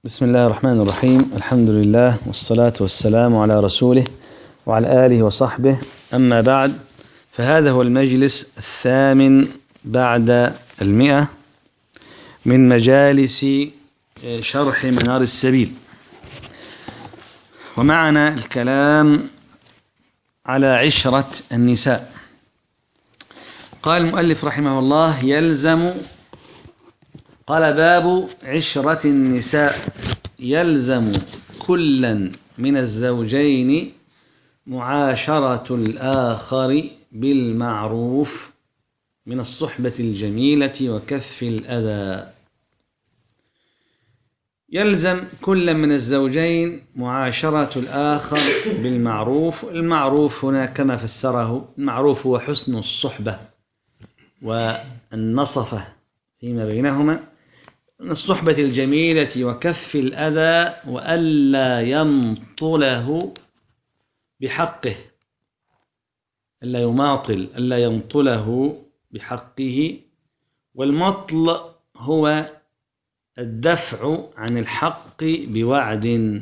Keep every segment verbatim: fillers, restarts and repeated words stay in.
بسم الله الرحمن الرحيم. الحمد لله والصلاة والسلام على رسوله وعلى آله وصحبه، أما بعد، فهذا هو المجلس الثامن بعد المئة من مجالس شرح منار السبيل، ومعنا الكلام على عشرة النساء. قال المؤلف رحمه الله: يلزم قال باب عشرة النساء يلزم كلا من الزوجين معاشرة الآخر بالمعروف من الصحبة الجميلة وكف الأذى. يلزم كلا من الزوجين معاشرة الآخر بالمعروف. المعروف هنا كما فسره، المعروف هو حسن الصحبة والنصفة فيما بينهما، من الصحبة الجميلة وكف الأذى، وألا يمطله بحقه، ألا يماطل، ألا يمطله بحقه. والمطل هو الدفع عن الحق بوعد،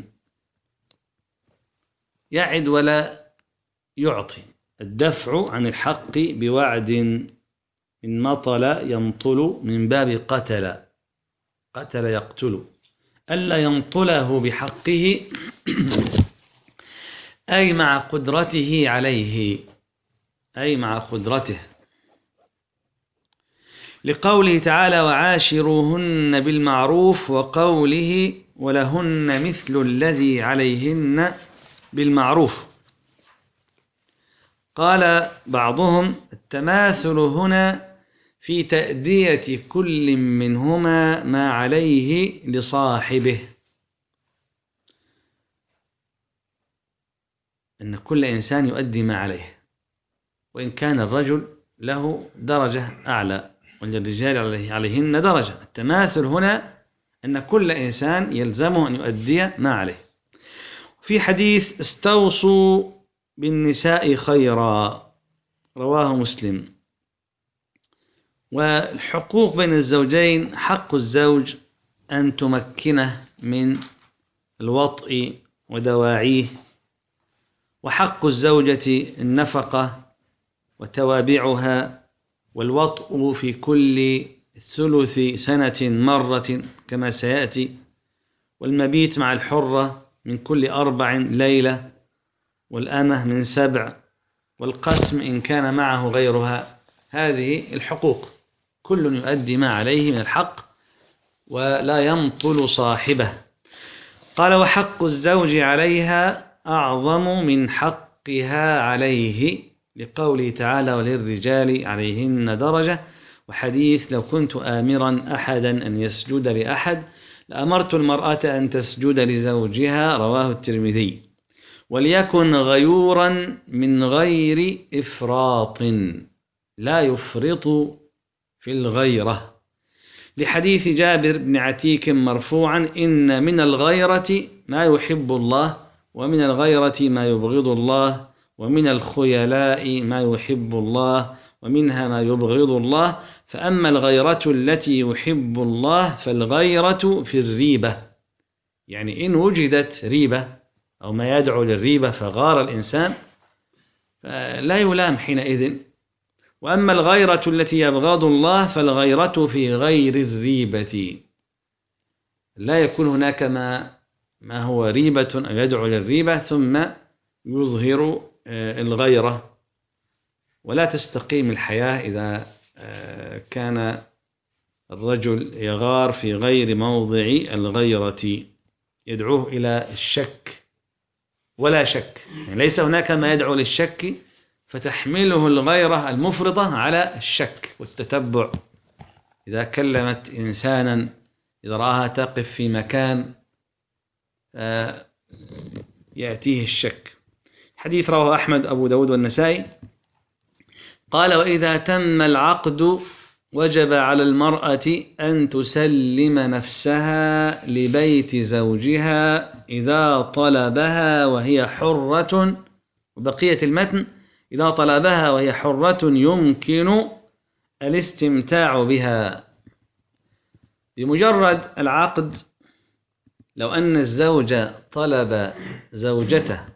يعد ولا يعطي، الدفع عن الحق بوعد. من مطل يمطل من باب قتل، قتل يقتل. ألا يمطله بحقه أي مع قدرته عليه، أي مع قدرته، لقوله تعالى: وعاشروهن بالمعروف، وقوله: ولهن مثل الذي عليهن بالمعروف. قال بعضهم: التماثل هنا في تأدية كل منهما ما عليه لصاحبه، أن كل إنسان يؤدي ما عليه، وإن كان الرجل له درجة أعلى وللرجال عليهن درجة. التماثل هنا أن كل إنسان يلزمه أن يؤدي ما عليه. في حديث: استوصوا بالنساء خيرا، رواه مسلم. والحقوق بين الزوجين: حق الزوج أن تمكنه من الوطء ودواعيه، وحق الزوجة النفقة وتوابعها، والوطء في كل ثلث سنة مرة كما سيأتي، والمبيت مع الحرة من كل أربع ليلة، والأمة من سبع، والقسم إن كان معه غيرها. هذه الحقوق، كل يؤدي ما عليه من الحق ولا يمطل صاحبه. قال: وحق الزوج عليها أعظم من حقها عليه، لقوله تعالى: وللرجال عليهن درجة. وحديث: لو كنت آمرا أحدا أن يسجد لأحد لأمرت المرأة أن تسجد لزوجها، رواه الترمذي. وليكن غيورا من غير إفراط، لا يفرط في الغيرة، لحديث جابر بن عتيك مرفوعا: إن من الغيرة ما يحب الله، ومن الغيرة ما يبغض الله، ومن الخيلاء ما يحب الله، ومنها ما يبغض الله. فأما الغيرة التي يحب الله فالغيرة في الريبة، يعني إن وجدت ريبة أو ما يدعو للريبة فغار الإنسان لا يلام حينئذ. وأما الغيرة التي يبغض الله فالغيرة في غير الريبة، لا يكون هناك ما ما هو ريبة أو يدعو للريبة ثم يظهر الغيرة، ولا تستقيم الحياة إذا كان الرجل يغار في غير موضع الغيرة، يدعوه إلى الشك ولا شك، يعني ليس هناك ما يدعو للشك فتحمله الغيرة المفرطة على الشك والتتبع. إذا كلمت إنسانا، إذا رآها تقف في مكان يأتيه الشك. حديث رواه أحمد أبو داود والنسائي. قال: وإذا تم العقد وجب على المرأة أن تسلم نفسها لبيت زوجها إذا طلبها وهي حرة. وبقية المتن: إذا طلبها وهي حرة يمكن الاستمتاع بها. بمجرد العقد لو أن الزوج طلب زوجته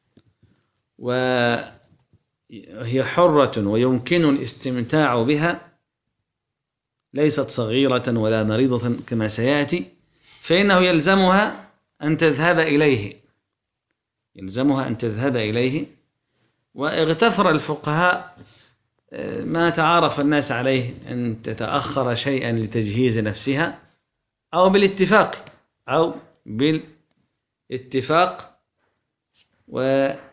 وهي حرة ويمكن الاستمتاع بها ليست صغيرة ولا مريضة كما سيأتي، فإنه يلزمها أن تذهب إليه يلزمها أن تذهب إليه واغتفر الفقهاء ما تعارف الناس عليه أن تتأخر شيئا لتجهيز نفسها أو بالاتفاق أو بالاتفاق وكذلك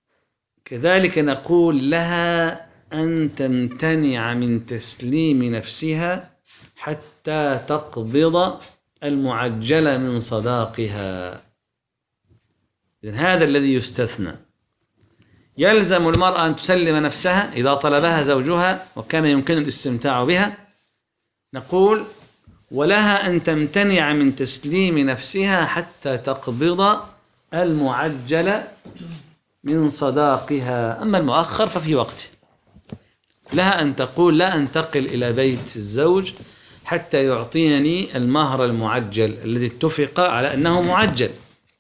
نقول لها أن تمتنع من تسليم نفسها حتى تقبض المعجل من صداقها. إذن هذا الذي يستثنى. يلزم المرأة أن تسلم نفسها إذا طلبها زوجها وكان يمكن الاستمتاع بها، نقول ولها أن تمتنع من تسليم نفسها حتى تقبض المعجل من صداقها. أما المؤخر ففي وقته، لها أن تقول لا أنتقل إلى بيت الزوج حتى يعطيني المهر المعجل الذي اتفق على أنه معجل.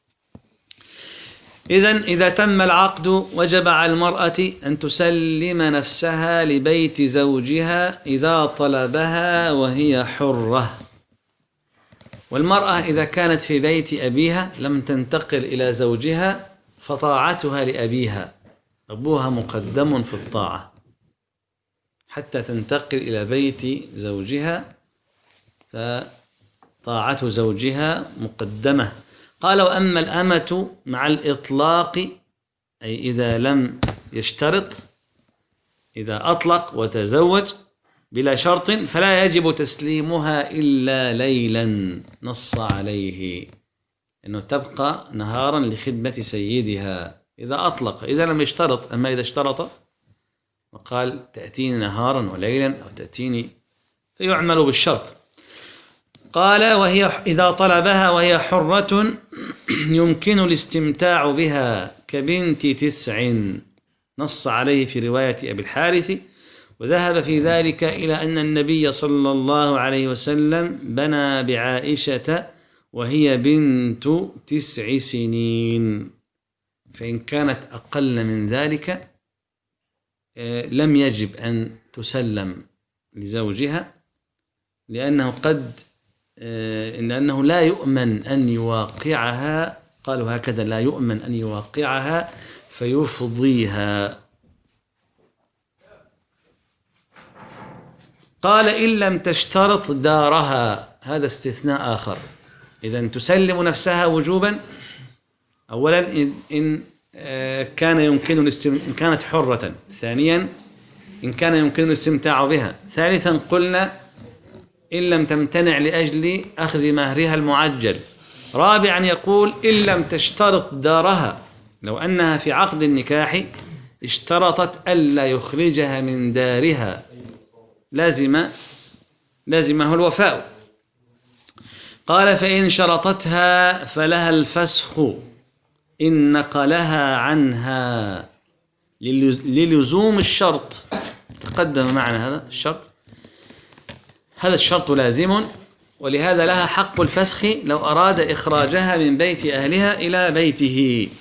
إذن إذا تم العقد وجب على المرأة أن تسلم نفسها لبيت زوجها إذا طلبها وهي حرة. والمرأة إذا كانت في بيت أبيها لم تنتقل إلى زوجها فطاعتها لأبيها، أبوها مقدم في الطاعة حتى تنتقل إلى بيت زوجها، فطاعة زوجها مقدمة. قال وأما الأمة مع الإطلاق، أي إذا لم يشترط، إذا أطلق وتزوج بلا شرط فلا يجب تسليمها إلا ليلا، نص عليه أنه تبقى نهارا لخدمة سيدها إذا أطلق، إذا لم يشترط. أما إذا اشترط وقال تأتيني نهارا وليلا أو تأتيني، فيعمل بالشرط. قال وهي إذا طلبها وهي حرة يمكن الاستمتاع بها كبنت تسع، نص عليه في رواية أبي الحارث. وذهب في ذلك إلى أن النبي صلى الله عليه وسلم بنى بعائشة وهي بنت تسع سنين، فإن كانت أقل من ذلك لم يجب أن تسلم لزوجها، لأنه قد لأنه لا يؤمن أن يواقعها، قالوا هكذا لا يؤمن أن يواقعها فيفضيها. قال إن لم تشترط دارها، هذا استثناء آخر. إذا تسلم نفسها وجوبا، أولا إن كان يمكن إن كانت حرة، ثانيا إن كان يمكن الاستمتاع بها، ثالثا قلنا إن لم تمتنع لأجل أخذ مهرها المعجل، رابعا يقول إن لم تشترط دارها، لو أنها في عقد النكاح اشترطت ألا يخرجها من دارها لازم لازمه الوفاء. قال فإن شرطتها فلها الفسخ إن نقلها عنها للزوم الشرط. تقدم معنا هذا الشرط، هذا الشرط لازم، ولهذا لها حق الفسخ لو أراد إخراجها من بيت أهلها إلى بيته.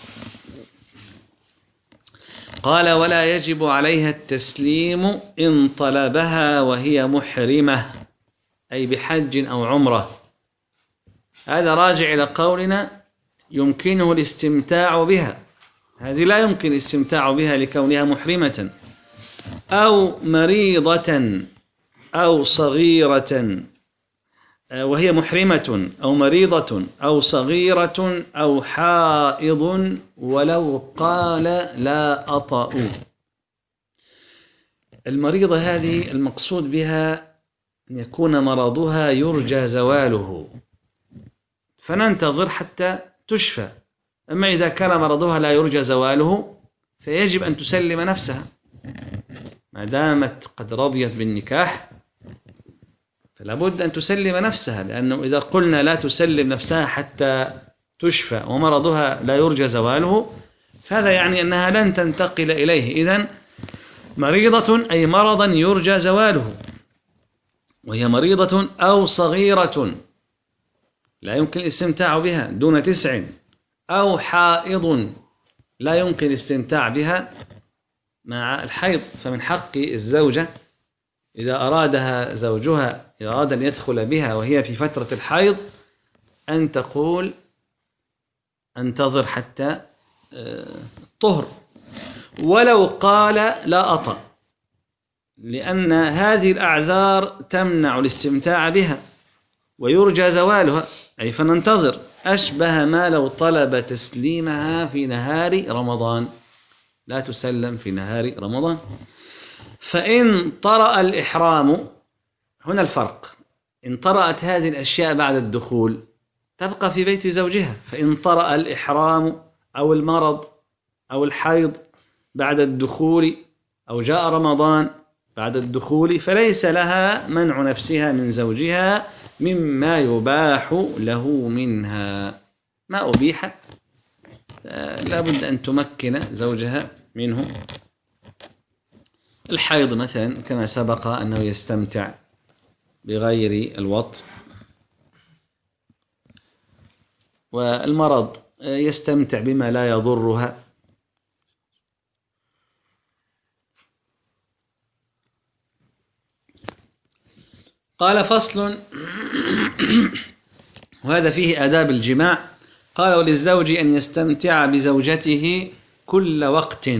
قال ولا يجب عليها التسليم إن طلبها وهي محرمة، أي بحج أو عمرة. هذا راجع إلى قولنا يمكنه الاستمتاع بها، هذه لا يمكن الاستمتاع بها لكونها محرمة أو مريضة أو صغيرة، وهي محرمة أو مريضة أو صغيرة أو حائض ولو قال لا أطأ. المريضة هذه المقصود بها أن يكون مرضها يرجى زواله فننتظر حتى تشفى. أما إذا كان مرضها لا يرجى زواله فيجب أن تسلم نفسها ما دامت قد رضيت بالنكاح، فلا بد أن تسلم نفسها، لأنه إذا قلنا لا تسلم نفسها حتى تشفى ومرضها لا يرجى زواله فهذا يعني أنها لن تنتقل إليه. إذن مريضة أي مرضا يرجى زواله، وهي مريضة أو صغيرة لا يمكن الاستمتاع بها دون تسع، أو حائض لا يمكن الاستمتاع بها مع الحيض، فمن حق الزوجة إذا أرادها زوجها، إذا أراد أن يدخل بها وهي في فترة الحيض، أن تقول انتظر حتى الطهر، ولو قال لا أطأ، لأن هذه الأعذار تمنع الاستمتاع بها ويرجى زوالها، أي فننتظر. أشبه ما لو طلب تسليمها في نهار رمضان، لا تسلم في نهار رمضان. فإن طرأ الإحرام، هنا الفرق، إن طرأت هذه الأشياء بعد الدخول تبقى في بيت زوجها، فإن طرأ الإحرام أو المرض أو الحيض بعد الدخول، أو جاء رمضان بعد الدخول، فليس لها منع نفسها من زوجها مما يباح له منها. ما أبيح لا بد أن تمكن زوجها منه. الحيض مثلا كما سبق أنه يستمتع بغير الوطء، والمرض يستمتع بما لا يضرها. قال فصل، وهذا فيه آداب الجماع. قال وللزوج أن يستمتع بزوجته كل وقت.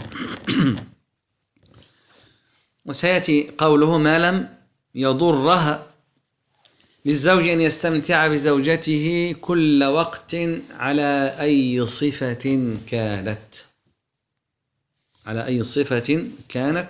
وسيأتي قوله ما لم يضرها. للزوج أن يستمتع بزوجته كل وقت على أي صفة كانت، على أي صفة كانت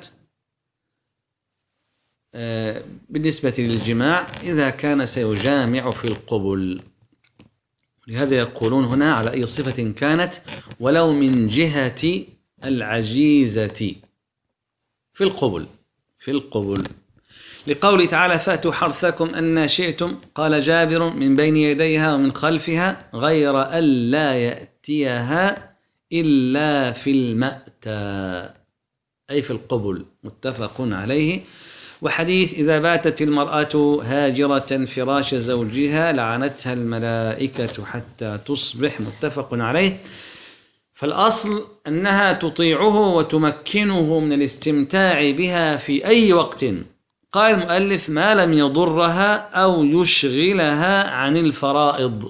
بالنسبة للجماع، إذا كان سيجامع في القبل. لهذا يقولون هنا على أي صفة كانت، ولو من جهة العجيزة في القبل، في القبل لقوله تعالى فأتوا حرثكم أن شئتم. قال جابر من بين يديها ومن خلفها غير ألا يأتيها إلا في المأتى، أي في القبل، متفق عليه. وحديث إذا باتت المرأة هاجرة فراش زوجها لعنتها الملائكة حتى تصبح، متفق عليه. فالأصل أنها تطيعه وتمكنه من الاستمتاع بها في أي وقت. قال المؤلف ما لم يضرها أو يشغلها عن الفرائض.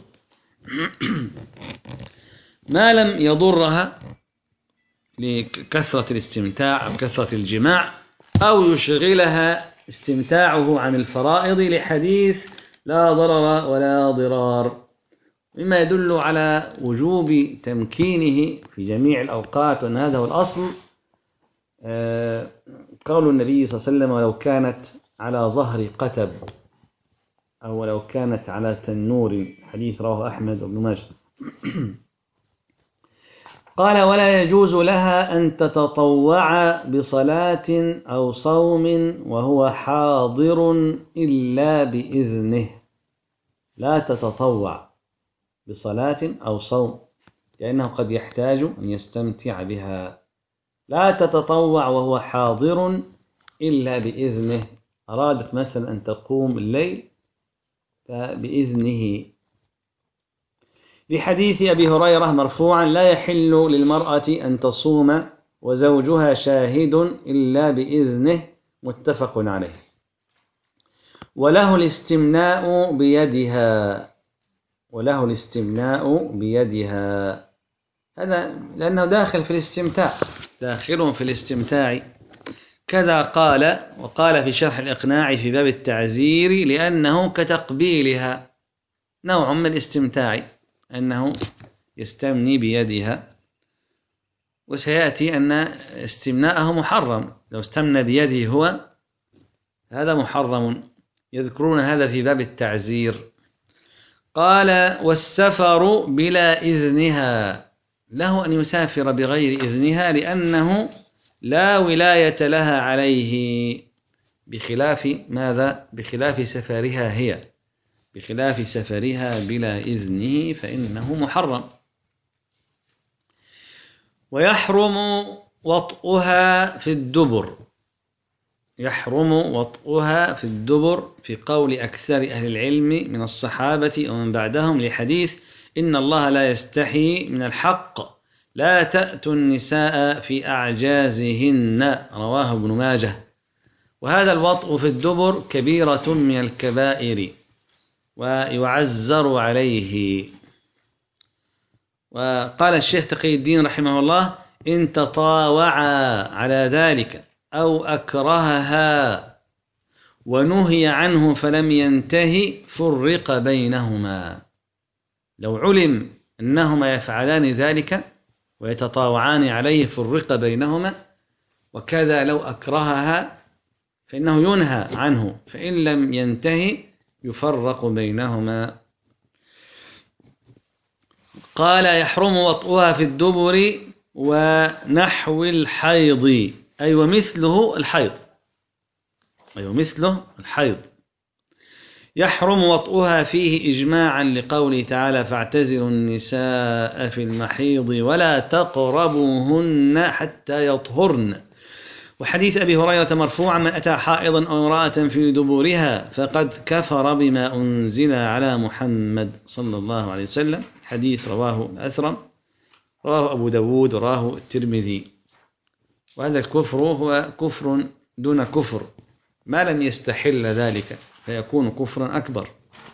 ما لم يضرها لكثرة الاستمتاع أو كثرة الجماع، أو يشغلها استمتاعه عن الفرائض، لحديث لا ضرر ولا ضرار، مما يدل على وجوب تمكينه في جميع الأوقات، وأن هذا هو الأصل. قول النبي صلى الله عليه وسلم ولو كانت على ظهر قتب، أو ولو كانت على تنور، حديث رواه أحمد وابن ماجه. قال ولا يجوز لها أن تتطوع بصلاة أو صوم وهو حاضر إلا بإذنه. لا تتطوع بصلاة أو صوم لأنه قد يحتاج أن يستمتع بها. لا تتطوع وهو حاضر إلا بإذنه. أرادت مثلا أن تقوم الليل فبإذنه. لحديث أبي هريرة مرفوعا لا يحل للمرأة أن تصوم وزوجها شاهد إلا بإذنه، متفق عليه. وله الاستمناء بيدها، وله الاستمناء بيدها، هذا لأنه داخل في الاستمتاع، داخل في الاستمتاع. كذا قال، وقال في شرح الإقناع في باب التعزير لأنه كتقبيلها، نوع من الاستمتاع أنه يستمني بيدها. وسيأتي أن استمناءه محرم، لو استمنى بيده هو هذا محرم، يذكرون هذا في باب التعزير. قال والسفر بلا إذنها، له أن يسافر بغير إذنها لأنه لا ولاية لها عليه، بخلاف ماذا؟ بخلاف سفرها هي، بخلاف سفرها بلا إذنه فإنه محرم. ويحرم وطئها في الدبر، يحرم وطئها في الدبر في قول أكثر أهل العلم من الصحابة ومن بعدهم لحديث إن الله لا يستحي من الحق لا تأتوا النساء في أعجازهن، رواه ابن ماجه. وهذا الوطء في الدبر كبيرة من الكبائر ويعزر عليه. وقال الشيخ تقي الدين رحمه الله إن تطاوعا على ذلك أو أكرهها ونهي عنه فلم ينتهي فرق بينهما. لو علم أنهما يفعلان ذلك ويتطاوعان عليه فرق بينهما، وكذا لو أكرهها فإنه ينهى عنه، فإن لم ينتهي يفرق بينهما. قال يحرم وطئها في الدبر ونحو الحيض، أي ومثله الحيض، أي ومثله الحيض. يحرم وطئها فيه إجماعا لقوله تعالى فاعتزلوا النساء في المحيض ولا تقربوهن حتى يطهرن. وحديث أبي هريرة مرفوعا من أتى حائضا أو امرأة في دبورها فقد كفر بما أنزل على محمد صلى الله عليه وسلم. حديث رواه الأثرم، رواه أبو داود وراه الترمذي. وهذا الكفر هو كفر دون كفر، ما لم يستحل ذلك فيكون كفرا أكبر.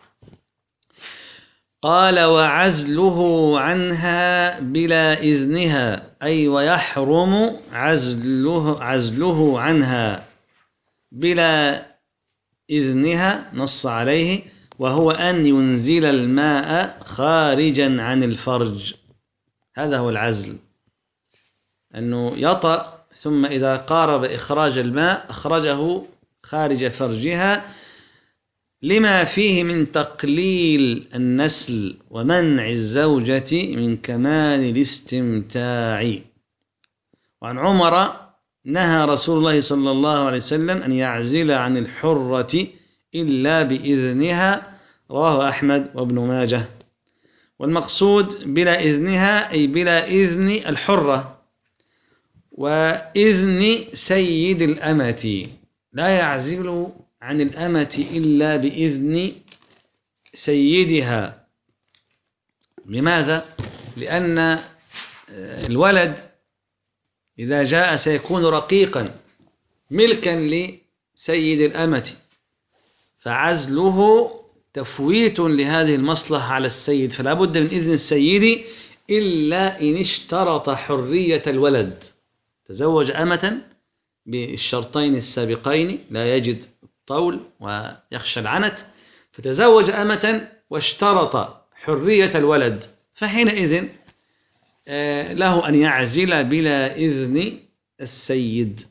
قال وعزله عنها بلا إذنها، أي ويحرم عزله, عزله عنها بلا إذنها، نص عليه، وهو أن ينزل الماء خارجا عن الفرج. هذا هو العزل، أنه يطأ ثم إذا قارب إخراج الماء أخرجه خارج فرجها، لما فيه من تقليل النسل ومنع الزوجة من كمال الاستمتاع. وعن عمر نهى رسول الله صلى الله عليه وسلم أن يعزل عن الحرة إلا بإذنها، رواه أحمد وابن ماجه. والمقصود بلا إذنها أي بلا إذن الحرة وإذن سيد الأمة، لا يعزل عن الأمة إلا بإذن سيدها. لماذا؟ لأن الولد إذا جاء سيكون رقيقا ملكا لسيد الأمة، فعزله تفويت لهذه المصلحة على السيد، فلا بد من إذن السيد إلا إن اشترط حرية الولد. تزوج أمة بالشرطين السابقين، لا يجد الطول ويخشى العنت، فتزوج أمة واشترط حرية الولد، فحينئذ له أن يعزل بلا إذن السيد.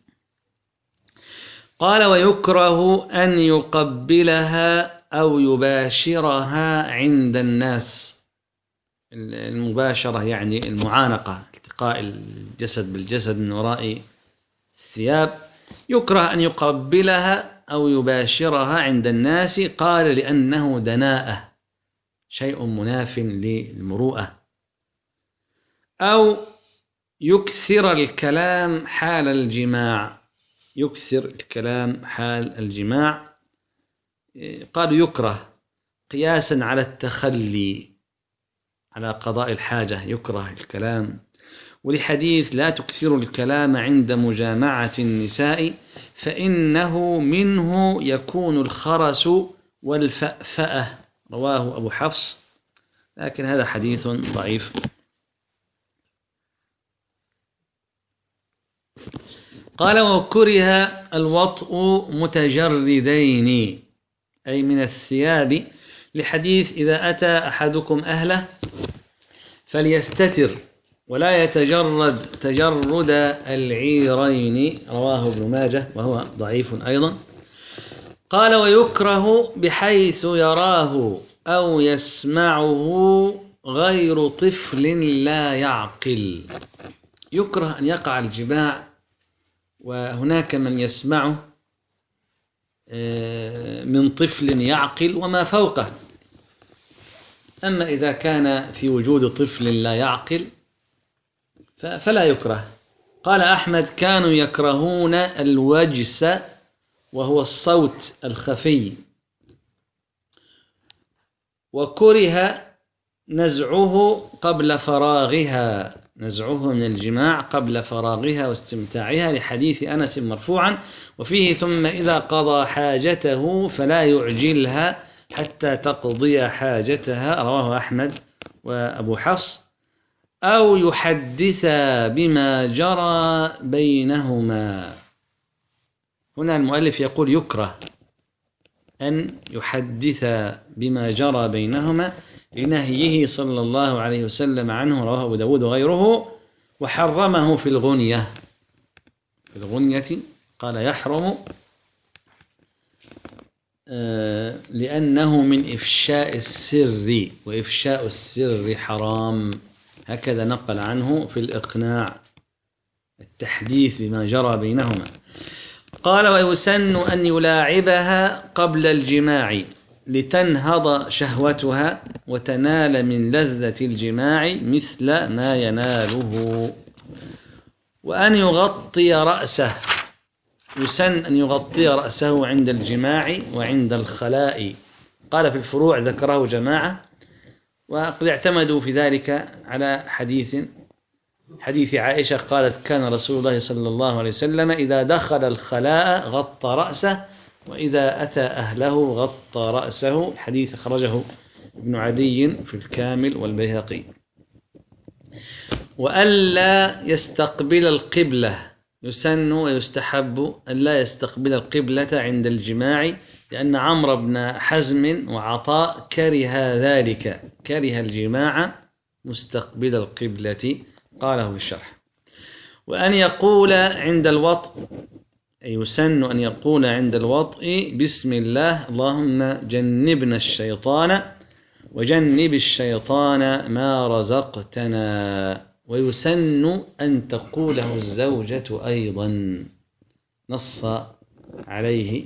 قال ويكره أن يقبلها أو يباشرها عند الناس. المباشرة يعني المعانقة، التقاء الجسد بالجسد من وراء الثياب. يكره أن يقبلها أو يباشرها عند الناس، قال لأنه دناءة، شيء مناف للمروءة. أو يكثر الكلام حال الجماع، يكثر الكلام حال الجماع، قالوا يكره قياسا على التخلي على قضاء الحاجة، يكره الكلام. ولحديث لا تكثروا الكلام عند مجامعة النساء فإنه منه يكون الخرس والفأفأة، رواه أبو حفص، لكن هذا حديث ضعيف. قال وكره الوطء متجردين، أي من الثياب، لحديث إذا أتى أحدكم أهله فليستتر ولا يتجرد تجرد العيرين، رواه ابن ماجه وهو ضعيف أيضا. قال ويكره بحيث يراه أو يسمعه غير طفل لا يعقل. يكره أن يقع الجماع وهناك من يسمعه من طفل يعقل وما فوقه. أما إذا كان في وجود طفل لا يعقل فلا يكره. قال أحمد كانوا يكرهون الوجس وهو الصوت الخفي. وكره نزعه قبل فراغها، نزعه من الجماع قبل فراغها واستمتاعها، لحديث أنس مرفوعا وفيه: ثم إذا قضى حاجته فلا يعجلها حتى تقضي حاجتها، رواه أحمد وأبو حفص، أو يحدث بما جرى بينهما. هنا المؤلف يقول يكره أن يحدث بما جرى بينهما لنهيه صلى الله عليه وسلم عنه، رواه أبو داود وغيره، وحرمه في الغنية. في الغنية قال يحرم لأنه من إفشاء السر، وإفشاء السر حرام، هكذا نقل عنه في الإقناع، التحديث بما جرى بينهما. قال ويسن أن يلاعبها قبل الجماع لتنهض شهوتها وتنال من لذة الجماع مثل ما يناله. وأن يغطي رأسه، يسن أن يغطي رأسه عند الجماع وعند الخلاء. قال في الفروع ذكره جماعة، وقد اعتمدوا في ذلك على حديث حديث عائشة قالت: كان رسول الله صلى الله عليه وسلم إذا دخل الخلاء غطى رأسه، وإذا أتى أهله غطى رأسه. حديث خرجه ابن عدي في الكامل والبيهقي. وألا يستقبل القبلة، يسن ويستحب ألا يستقبل القبلة عند الجماع، لأن عمرو بن حزم وعطاء كره ذلك، كره الجماع مستقبل القبلة، قاله في الشرح. وأن يقول عند الوطء، أي يسن أن يقول عند الوطء: بسم الله اللهم جنبنا الشيطان وجنب الشيطان ما رزقتنا. ويسن أن تقوله الزوجة أيضا، نص عليه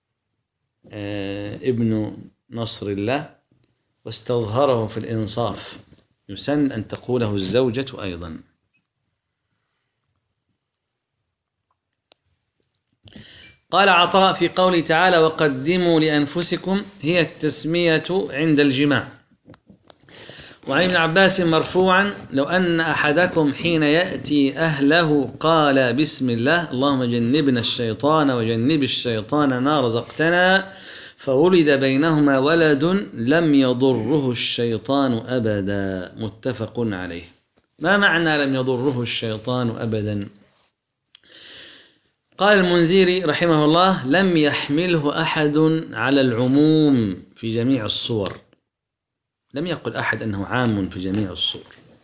ابن نصر الله واستظهره في الإنصاف، يسن أن تقوله الزوجة أيضا. قال عطاء في قوله تعالى: وقدموا لأنفسكم، هي التسمية عند الجماع. وعن ابن عباس مرفوعا: لو أن أحدكم حين يأتي أهله قال: بسم الله اللهم جنبنا الشيطان وجنب الشيطان ما رزقتنا، فولد بينهما ولد لم يضره الشيطان أبدا. متفق عليه. ما معنى لم يضره الشيطان أبدا؟ قال المنذري رحمه الله: لم يحمله أحد على العموم في جميع الصور. لم يقل أحد أنه عام في جميع الصور،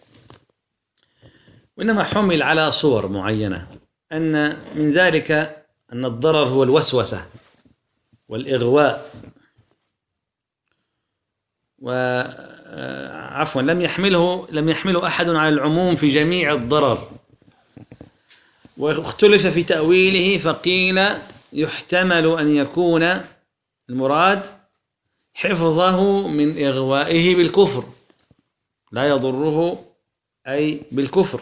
وإنما حمل على صور معينة، أن من ذلك أن الضرر هو الوسوسة والإغواء. وعفوا لم يحمله لم يحمله أحد على العموم في جميع الضرر، واختلف في تأويله، فقيل يحتمل أن يكون المراد حفظه من إغوائه بالكفر، لا يضره أي بالكفر،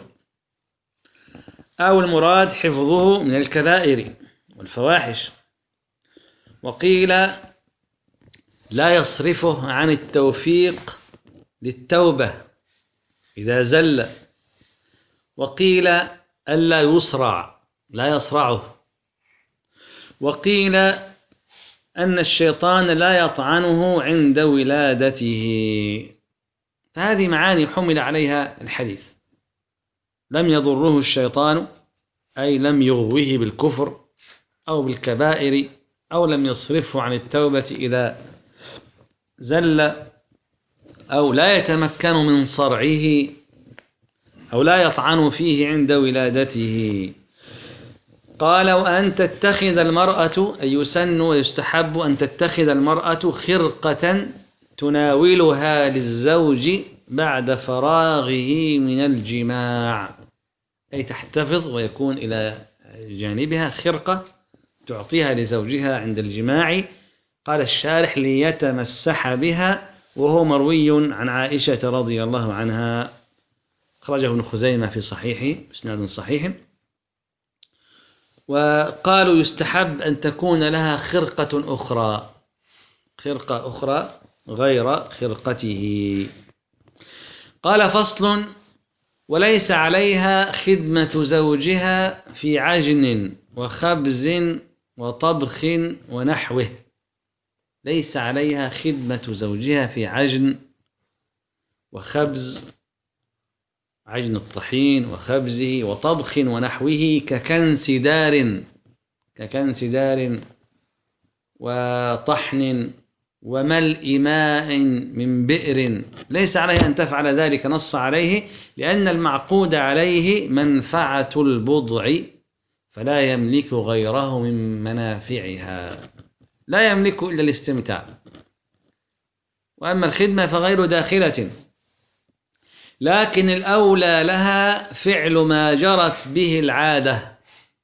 أو المراد حفظه من الكبائر والفواحش. وقيل لا يصرفه عن التوفيق للتوبة إذا زل. وقيل ألا يصرع، لا يصرعه. وقيل أن الشيطان لا يطعنه عند ولادته. فهذه معاني حمل عليها الحديث: لم يضره الشيطان أي لم يغوه بالكفر أو بالكبائر، أو لم يصرفه عن التوبة إذا زل، أو لا يتمكن من صرعه، أو لا يطعن فيه عند ولادته. قال: وأن تتخذ المرأة، أي يسن ويستحب أن تتخذ المرأة خرقة تناولها للزوج بعد فراغه من الجماع، أي تحتفظ ويكون إلى جانبها خرقة تعطيها لزوجها عند الجماع. قال الشارح: ليتمسح بها، وهو مروي عن عائشة رضي الله عنها، خرجه ابن خزيمة في صحيحه بإسناد صحيح. وقالوا يستحب أن تكون لها خرقة أخرى، خرقة أخرى غير خرقته. قال فصل: وليس عليها خدمة زوجها في عجن وخبز وطبخ ونحوه. ليس عليها خدمة زوجها في عجن وخبز، عجن الطحين وخبزه وطبخ ونحوه، ككنس دار ككنس دار وطحن وملء ماء من بئر. ليس عليها أن تفعل ذلك، نص عليه، لأن المعقود عليه منفعة البضع، فلا يملك غيره من منافعها، لا يملك إلا الاستمتاع. وأما الخدمة فغير داخلة، لكن الأولى لها فعل ما جرت به العادة.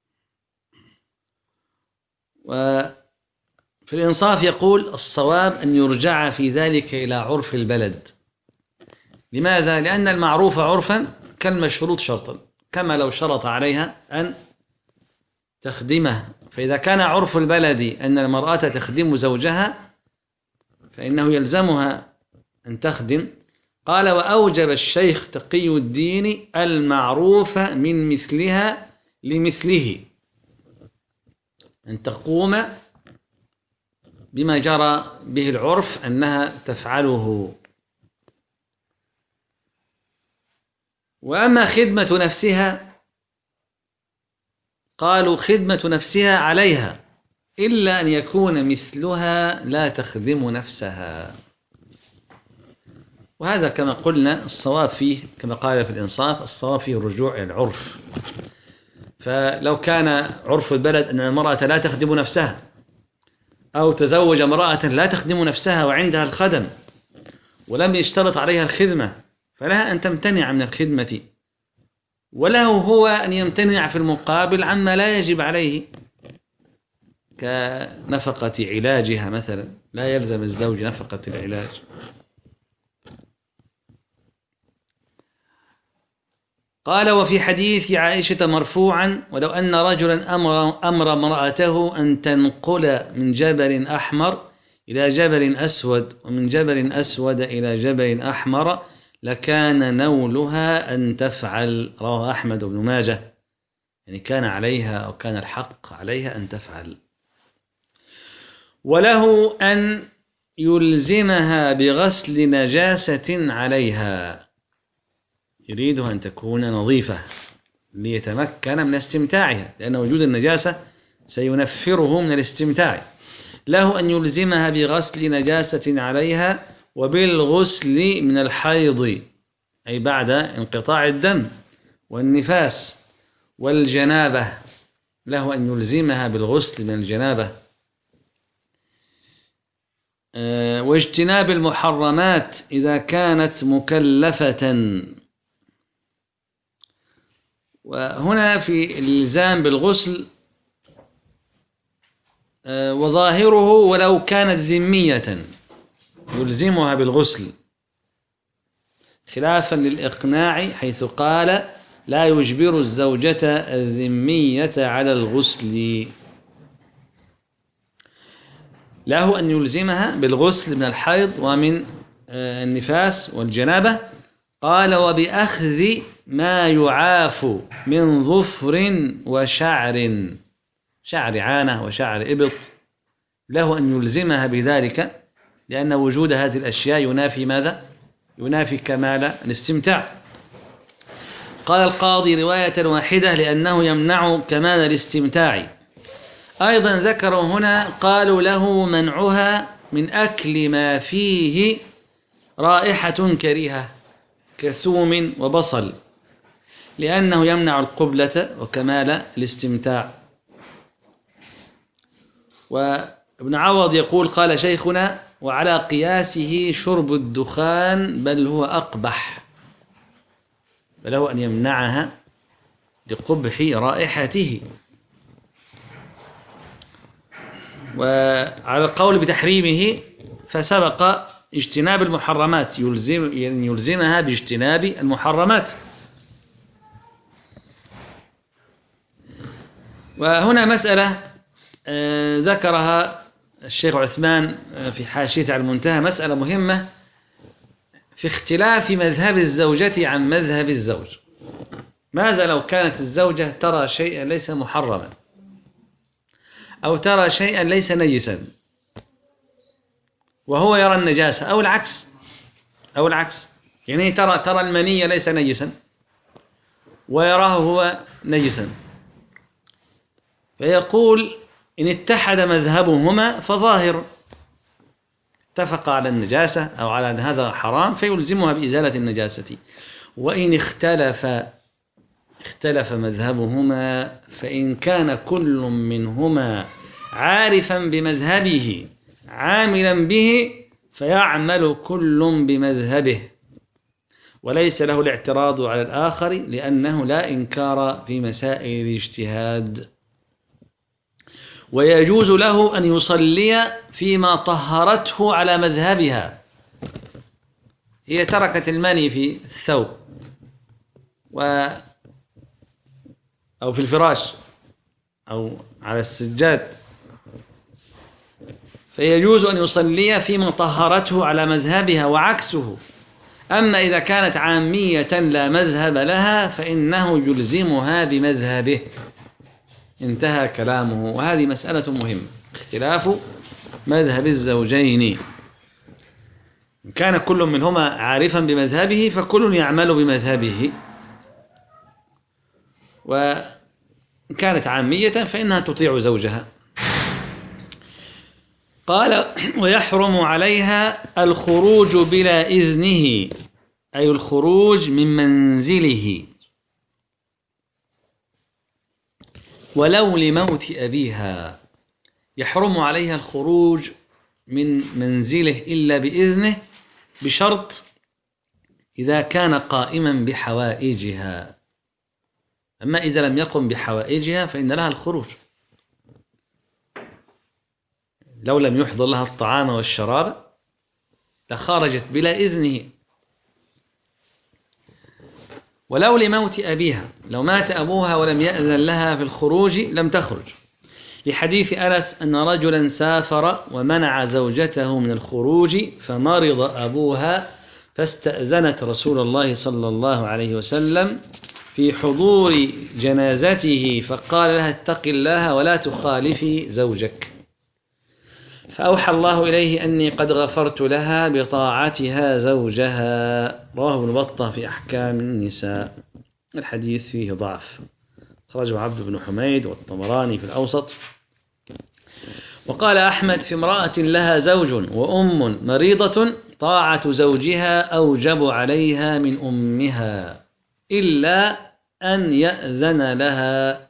وفي الإنصاف يقول: الصواب أن يرجع في ذلك إلى عرف البلد. لماذا؟ لأن المعروف عرفا كالمشروط شرطا، كما لو شرط عليها أن تخدمه. فإذا كان عرف البلد أن المرأة تخدم زوجها فإنه يلزمها أن تخدم. قال: وأوجب الشيخ تقي الدين المعروف من مثلها لمثله، أن تقوم بما جرى به العرف أنها تفعله. وأما خدمة نفسها، قالوا: خدمة نفسها عليها إلا أن يكون مثلها لا تخدم نفسها. وهذا كما قلنا الصواب فيه، كما قال في الإنصاف، الصواب فيه الرجوع إلى العرف. فلو كان عرف البلد أن المرأة لا تخدم نفسها، أو تزوج امرأة لا تخدم نفسها وعندها الخدم ولم يشترط عليها الخدمة، فلها أن تمتنع من الخدمة، وله هو أن يمتنع في المقابل عما لا يجب عليه، كنفقة علاجها مثلا، لا يلزم الزوج نفقة العلاج. قال: وفي حديث عائشة مرفوعا: ولو أن رجلا أمر, أمر امرأته أن تنقل من جبل أحمر إلى جبل أسود ومن جبل أسود إلى جبل أحمر لكان نولها أن تفعل. رواه أحمد بن ماجه. يعني كان عليها أو كان الحق عليها أن تفعل. وله أن يلزمها بغسل نجاسة عليها، يريدها أن تكون نظيفة ليتمكن من استمتاعها، لأن وجود النجاسة سينفره من الاستمتاع. له أن يلزمها بغسل نجاسة عليها وبالغسل من الحيض، أي بعد انقطاع الدم، والنفاس والجنابة. له أن يلزمها بالغسل من الجنابة، واجتناب المحرمات إذا كانت مكلفة. وهنا في الإلزام بالغسل وظاهره ولو كانت ذمية يلزمها بالغسل، خلافا للإقناع حيث قال: لا يجبر الزوجة الذمية على الغسل. له أن يلزمها بالغسل من الحيض ومن النفاس والجنابة. قال: وبأخذ ما يعاف من ظفر وشعر، شعر عانة وشعر إبط، له أن يلزمها بذلك، لأن وجود هذه الأشياء ينافي ماذا؟ ينافي كمال الاستمتاع. قال القاضي: رواية واحدة لأنه يمنع كمال الاستمتاع. أيضا ذكروا هنا قالوا: له منعها من أكل ما فيه رائحة كريهة كثوم وبصل، لأنه يمنع القبلة وكمال الاستمتاع. وابن عوض يقول: قال شيخنا: وعلى قياسه شرب الدخان بل هو أقبح، فله أن يمنعها لقبح رائحته. وعلى القول بتحريمه فسبق اجتناب المحرمات، يلزم يلزمها باجتناب المحرمات. وهنا مسألة ذكرها الشيخ عثمان في حاشية على المنتهى، مسألة مهمة في اختلاف مذهب الزوجة عن مذهب الزوج. ماذا لو كانت الزوجة ترى شيئا ليس محرما أو ترى شيئا ليس نجسا وهو يرى النجاسة، أو العكس أو العكس يعني ترى ترى المني ليس نجسا ويراه هو نجسا، فيقول إن اتحد مذهبهما فظاهر، اتفق على النجاسة أو على أن هذا حرام فيلزمها بإزالة النجاسة. وإن اختلف اختلف مذهبهما فإن كان كل منهما عارفا بمذهبه عاملا به فيعمل كل بمذهبه، وليس له الاعتراض على الآخر لأنه لا إنكار في مسائل الاجتهاد. ويجوز له أن يصلي فيما طهرته على مذهبها، هي تركت المني في الثوب و أو في الفراش أو على السجاد، فيجوز أن يصلي فيما طهرته على مذهبها وعكسه. أما إذا كانت عامية لا مذهب لها فإنه يلزمها بمذهبه. انتهى كلامه. وهذه مسألة مهمة، اختلاف مذهب الزوجين. إن كان كل منهما عارفا بمذهبه فكل يعمل بمذهبه، وإن كانت عامية فإنها تطيع زوجها. قال: ويحرم عليها الخروج بلا إذنه، أي الخروج من منزله، ولو لموت أبيها. يحرم عليها الخروج من منزله إلا بإذنه بشرط إذا كان قائما بحوائجها. أما إذا لم يقم بحوائجها فإن لها الخروج، لو لم يحضر لها الطعام والشراب لخرجت بلا إذنه. ولو لموت أبيها، لو مات أبوها ولم يأذن لها في الخروج لم تخرج، لحديث أنس أن رجلا سافر ومنع زوجته من الخروج فمرض أبوها فاستأذنت رسول الله صلى الله عليه وسلم في حضور جنازته فقال لها: اتق الله ولا تخالفي زوجك. فأوحى الله إليه أني قد غفرت لها بطاعتها زوجها. رواه ابن بطة في أحكام النساء. الحديث فيه ضعف، خرجه عبد بن حميد والطبراني في الأوسط. وقال أحمد: في امرأة لها زوج وأم مريضة طاعة زوجها أوجب عليها من أمها إلا أن يأذن لها.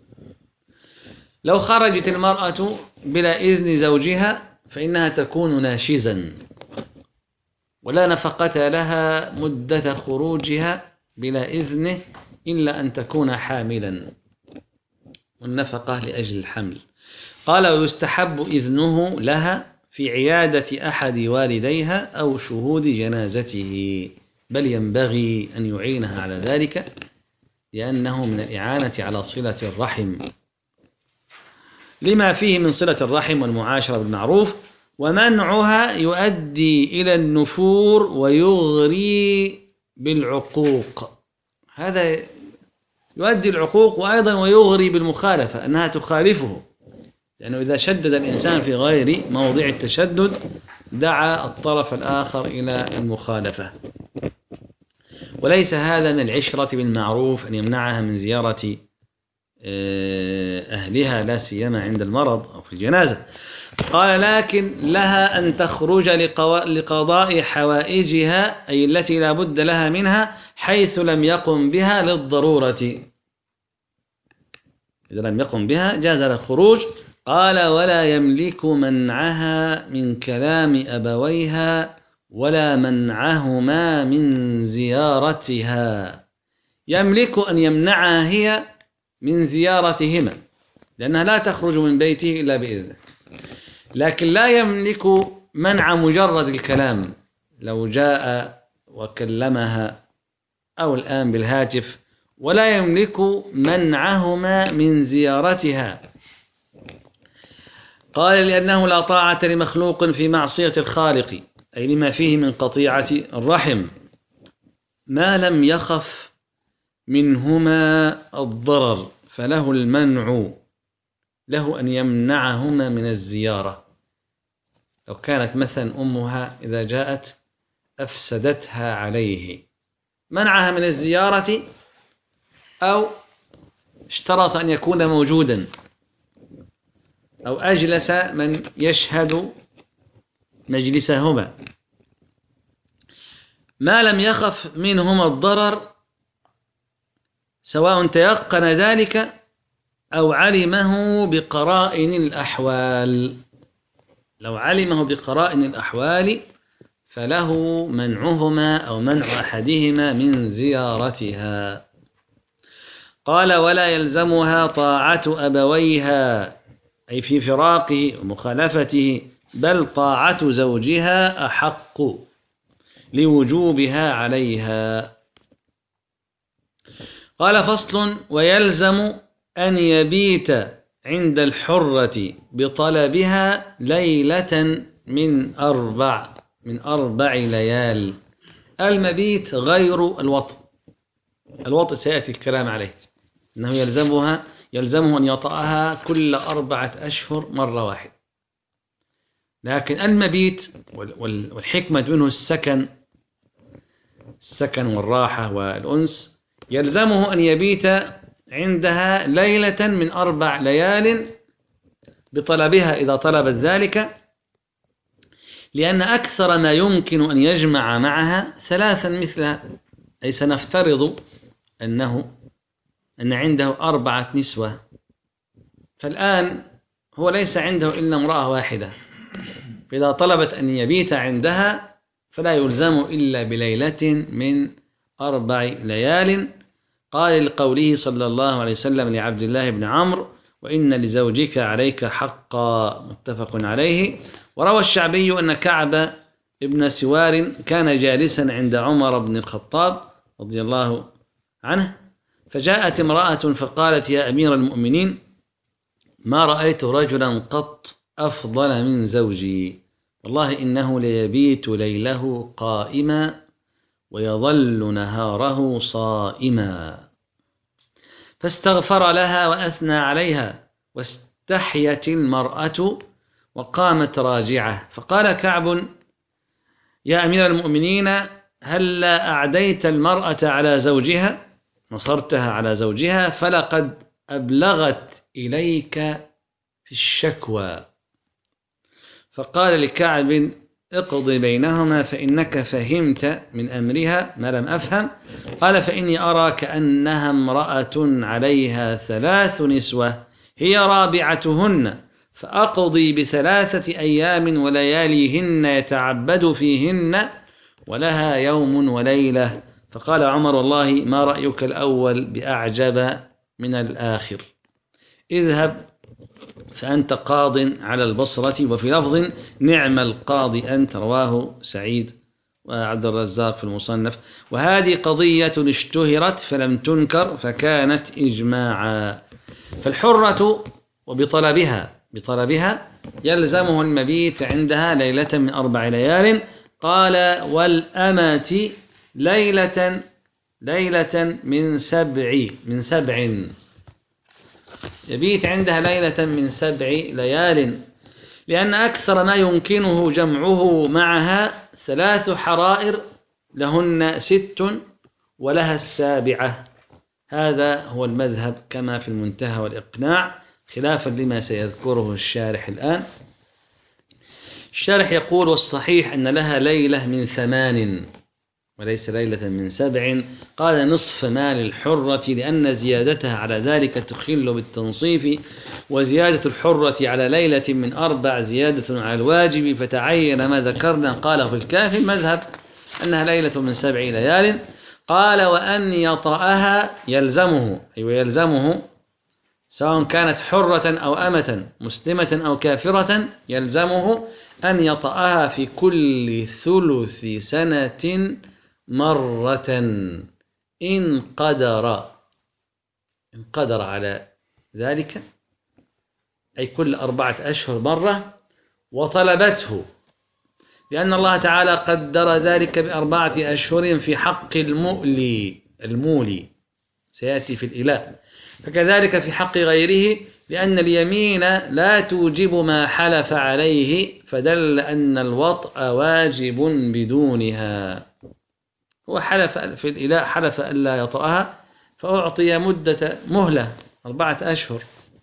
لو خرجت المرأة بلا إذن زوجها فإنها تكون ناشزا ولا نفقة لها مدة خروجها بلا إذنه إلا أن تكون حاملا، والنفقة لأجل الحمل. قال: ويستحب إذنه لها في عيادة أحد والديها أو شهود جنازته، بل ينبغي أن يعينها على ذلك لأنه من الإعانة على صلة الرحم، لما فيه من صلة الرحم والمعاشرة بالمعروف. ومنعها يؤدي إلى النفور ويغري بالعقوق، هذا يؤدي العقوق، وأيضا ويغري بالمخالفة، أنها تخالفه، لأنه إذا شدد الإنسان في غير موضع التشدد دعا الطرف الآخر إلى المخالفة. وليس هذا من العشرة بالمعروف أن يمنعها من زيارة أهلها، لا سيما عند المرض أو في الجنازة. قال: لكن لها أن تخرج لقضاء حوائجها، أي التي لا بد لها منها، حيث لم يقم بها للضرورة. إذا لم يقم بها جاز لها الخروج. قال: ولا يملك منعها من كلام أبويها ولا منعهما من زيارتها. يملك أن يمنعها هي من زيارتهما، لأنها لا تخرج من بيته إلا بإذنه، لكن لا يملك منع مجرد الكلام. لو جاء وكلمها أو الآن بالهاتف ولا يملك منعهما من زيارتها. قال لأنه لا طاعة لمخلوق في معصية الخالق، أي لما فيه من قطيعة الرحم، ما لم يخف منهما الضرر، فله المنع، له أن يمنعهما من الزيارة. لو كانت مثلا أمها إذا جاءت أفسدتها عليه، منعها من الزيارة، أو اشترط أن يكون موجودا، أو أجلس من يشهد مجلسهما، ما لم يخف منهما الضرر، سواء تيقن ذلك أو علمه بقرائن الأحوال. لو علمه بقرائن الأحوال فله منعهما أو منع أحدهما من زيارتها. قال ولا يلزمها طاعة أبويها، أي في فراقه ومخالفته، بل طاعة زوجها أحق لوجوبها عليها. قال فصل ويلزم أن يبيت عند الحرة بطلبها ليلة من أربع من أربع ليال. المبيت غير الوطء، الوطء سيأتي الكلام عليه، أنه يلزمها يلزمه أن يطأها كل أربعة أشهر مرة واحدة. لكن المبيت والحكمة منه السكن السكن والراحة والأنس، يلزمه أن يبيت عندها ليلة من أربع ليال بطلبها إذا طلبت ذلك، لأن أكثر ما يمكن أن يجمع معها ثلاثا مثلها. أي سنفترض أنه أن عنده أربعة نسوة، فالآن هو ليس عنده إلا امرأة واحدة، فإذا طلبت أن يبيت عندها فلا يلزم إلا بليلة من أربع ليال. قال لقوله صلى الله عليه وسلم لعبد الله بن عمرو وإن لزوجك عليك حقا، متفق عليه. وروى الشعبي أن كعب ابن سوار كان جالسا عند عمر بن الخطاب رضي الله عنه، فجاءت امرأة فقالت يا أمير المؤمنين ما رأيت رجلا قط أفضل من زوجي، والله إنه ليبيت ليله قائما ويظل نهاره صائما. فاستغفر لها وأثنى عليها، واستحيت المرأة وقامت راجعة. فقال كعب يا أمير المؤمنين هل لا أعديت المرأة على زوجها، نصرتها على زوجها، فلقد أبلغت إليك في الشكوى. فقال لكعب اقضي بينهما فإنك فهمت من أمرها ما لم أفهم. قال فإني أرى كأنها امرأة عليها ثلاث نسوة هي رابعتهن، فأقضي بثلاثة أيام ولياليهن يتعبد فيهن ولها يوم وليلة. فقال عمر والله ما رأيك الأول بأعجب من الآخر، اذهب فأنت قاض على البصرة، وفي لفظ نعم القاضي أنت، رواه سعيد وعبد الرزاق في المصنف. وهذه قضية اشتهرت فلم تنكر فكانت إجماعا. فالحرة وبطلبها بطلبها يلزمه المبيت عندها ليلة من أربع ليال. قال والأمة ليلة ليلة من سبع من سبع يبيت عندها ليلة من سبع ليال، لأن أكثر ما يمكنه جمعه معها ثلاث حرائر لهن ست ولها السابعة. هذا هو المذهب كما في المنتهى والإقناع، خلافا لما سيذكره الشارح الآن. الشارح يقول والصحيح أن لها ليلة من ثمان وليس ليلة من سبع. قال نصف مال الحرة، لأن زيادتها على ذلك تخل بالتنصيف، وزيادة الحرة على ليلة من أربع زيادة على الواجب، فتعين ما ذكرنا. قاله في الكافي المذهب أنها ليلة من سبع ليال. قال وأن يطأها يلزمه، أي أيوة يلزمه سواء كانت حرة أو أمة مسلمة أو كافرة، يلزمه أن يطأها في كل ثلث سنة مرة إن قدر، إن قدر على ذلك، أي كل أربعة أشهر مرة، وطلبته، لأن الله تعالى قدر ذلك بأربعة أشهر في حق المؤلي المولي، سيأتي في الإله، فكذلك في حق غيره، لأن اليمين لا توجب ما حلف عليه، فدل أن الوطء واجب بدونها. هو حلف في الإله، حلف ألا يطأها، فأعطي مدة مهلة أربعة أشهر،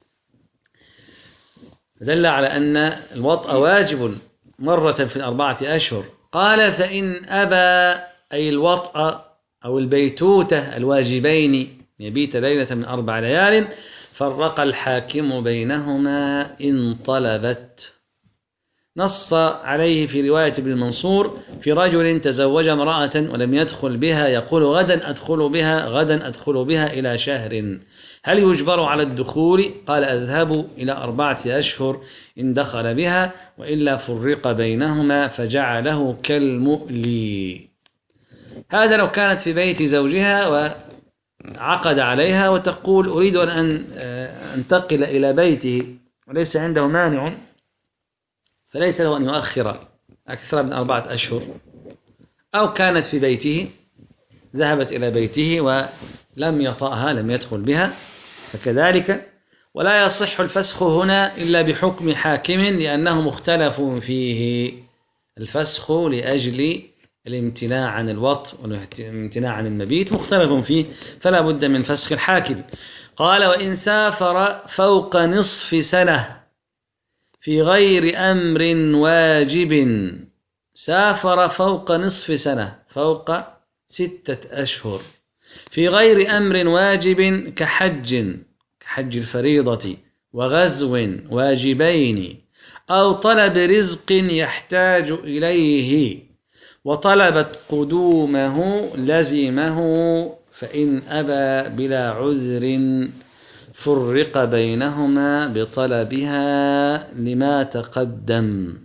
دل على أن الوطء واجب مرة في الأربعة أشهر. قال فإن أبى، أي الوطء أو البيتوتة الواجبين، يبيت ليلة من أربع ليال، فرق الحاكم بينهما إن طلبت. نص عليه في رواية ابن المنصور في رجل تزوج امرأة ولم يدخل بها، يقول غدا أدخل بها، غدا أدخل بها إلى شهر، هل يجبر على الدخول؟ قال أذهب إلى أربعة أشهر إن دخل بها، وإلا فرق بينهما فجعله كالمؤلي. هذا لو كانت في بيت زوجها وعقد عليها وتقول أريد أن أنتقل إلى بيته وليس عنده مانع، فليس له أن يؤخر أكثر من أربعة أشهر. أو كانت في بيته، ذهبت إلى بيته ولم يطأها، لم يدخل بها، فكذلك. ولا يصح الفسخ هنا إلا بحكم حاكم، لأنه مختلف فيه. الفسخ لأجل الامتناع عن الوطء والامتناع عن المبيت مختلف فيه، فلا بد من فسخ الحاكم. قال وإن سافر فوق نصف سنة في غير أمر واجب، سافر فوق نصف سنة، فوق ستة أشهر، في غير أمر واجب كحج كحج الفريضة وغزو واجبين، أو طلب رزق يحتاج إليه، وطلبت قدومه لزمه، فإن أبى بلا عذر فرق بينهما بطلبها لما تقدم.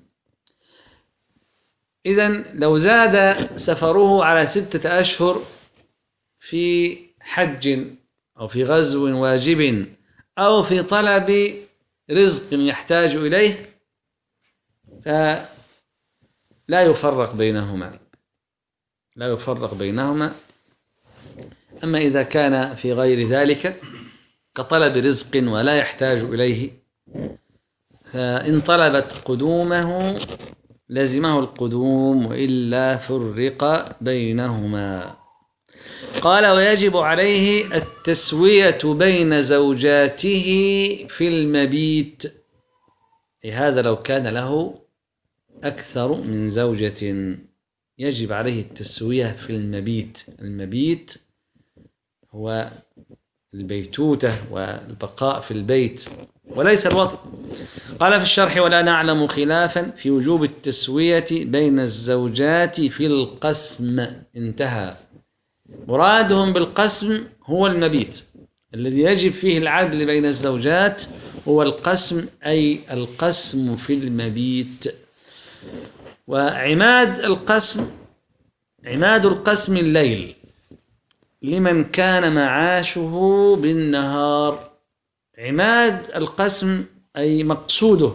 إذن لو زاد سفره على ستة أشهر في حج أو في غزو واجب أو في طلب رزق يحتاج إليه، فلا يفرق بينهما لا يفرق بينهما أما إذا كان في غير ذلك كطلب رزق ولا يحتاج إليه، فإن طلبت قدومه لزمه القدوم، وإلا فرق بينهما. قال ويجب عليه التسوية بين زوجاته في المبيت، هذا لو كان له أكثر من زوجة يجب عليه التسوية في المبيت. المبيت هو البيتوتة والبقاء في البيت وليس الوطن. قال في الشرح ولا نعلم خلافا في وجوب التسوية بين الزوجات في القسم. انتهى. مرادهم بالقسم هو المبيت الذي يجب فيه العدل بين الزوجات، هو القسم، أي القسم في المبيت. وعماد القسم عماد القسم الليل لمن كان معاشه بالنهار. عماد القسم أي مقصوده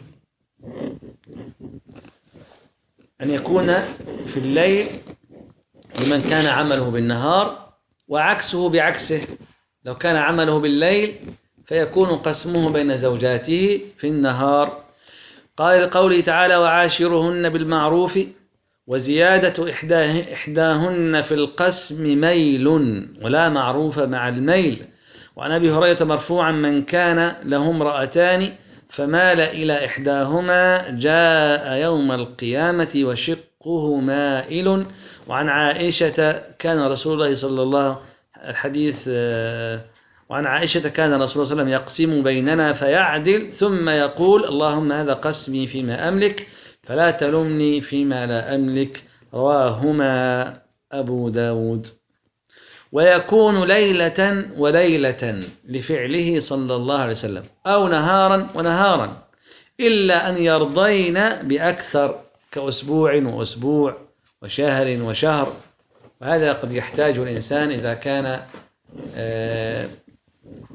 أن يكون في الليل لمن كان عمله بالنهار، وعكسه بعكسه، لو كان عمله بالليل فيكون قسمه بين زوجاته في النهار. قال لقوله تعالى وعاشرهن بالمعروف، وزيادة إحداه إحداهن في القسم ميل ولا معروف مع الميل. وعن أبي هريرة مرفوعا من كان له امرأتان فمال إلى إحداهما جاء يوم القيامة وشقه مائل. وعن عائشة كان رسول الله صلى الله عليه وسلم الحديث وعن عائشة كان رسول الله صلى الله عليه وسلم يقسم بيننا فيعدل ثم يقول اللهم هذا قسمي فيما أملك فلا تلمني فيما لا أملك. رواهما أبو داود. ويكون ليلة وليلة لفعله صلى الله عليه وسلم، أو نهارا ونهارا، إلا أن يرضين بأكثر كأسبوع وأسبوع وشهر وشهر. وهذا قد يحتاج الإنسان إذا كان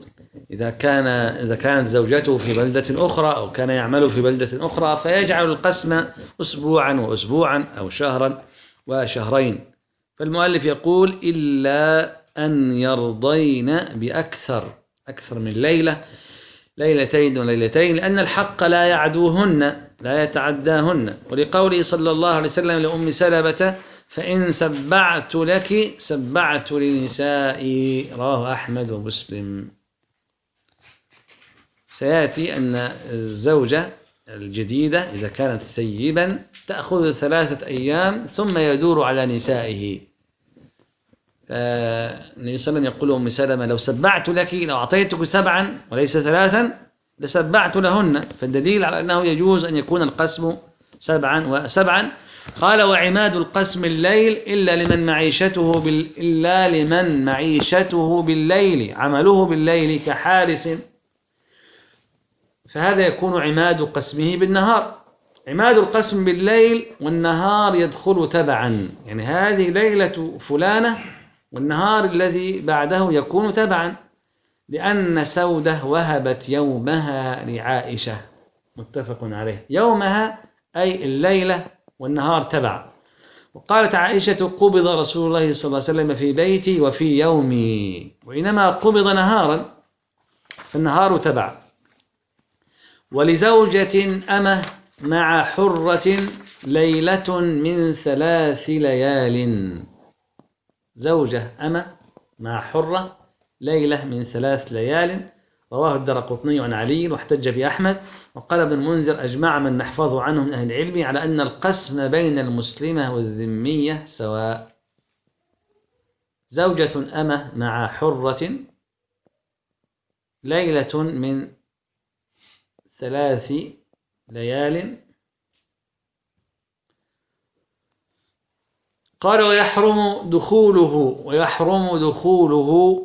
إذا كان إذا كانت زوجته في بلدة أخرى أو كان يعمل في بلدة أخرى فيجعل القسم أسبوعا وأسبوعا أو شهرا وشهرين. فالمؤلف يقول إلا أن يرضين بأكثر أكثر من ليلة، ليلتين وليلتين، لأن الحق لا يعدوهن لا يتعداهن، ولقوله صلى الله عليه وسلم لأم سلمة فإن سبعت لك سبعت لنسائي، رواه أحمد ومسلم. سيأتي أن الزوجة الجديدة إذا كانت ثيبا تأخذ ثلاثة أيام ثم يدور على نسائه. النبي صلى الله عليه وسلم يقول أم سلمة لو سبعت لك لو أعطيتك سبعا وليس ثلاثا لسبعت لهن، فالدليل على أنه يجوز أن يكون القسم سبعا وسبعا. قال وعماد القسم الليل إلا لمن معيشته بال... إلا لمن معيشته بالليل عمله بالليل كحارس، فهذا يكون عماد قسمه بالنهار. عماد القسم بالليل والنهار يدخل تبعا، يعني هذه ليلة فلانة والنهار الذي بعده يكون تبعا، لأن سودة وهبت يومها لعائشة، متفق عليه. يومها أي الليلة والنهار تبع. وقالت عائشة قبض رسول الله صلى الله عليه وسلم في بيتي وفي يومي، وإنما قبض نهارا فالنهار تبع. ولزوجة أمه مع حرة ليلة من ثلاث ليال، زوجة أمه مع حرة ليلة من ثلاث ليال، رواه الدرقطني عن علي واحتج به أحمد. وقال ابن المنذر أجمع من نحفظ عنه من أهل العلم على أن القسم بين المسلمة والذمية سواء. زوجة أمه مع حرة ليلة من ثلاث ليال. قال ويحرم دخوله ويحرم دخوله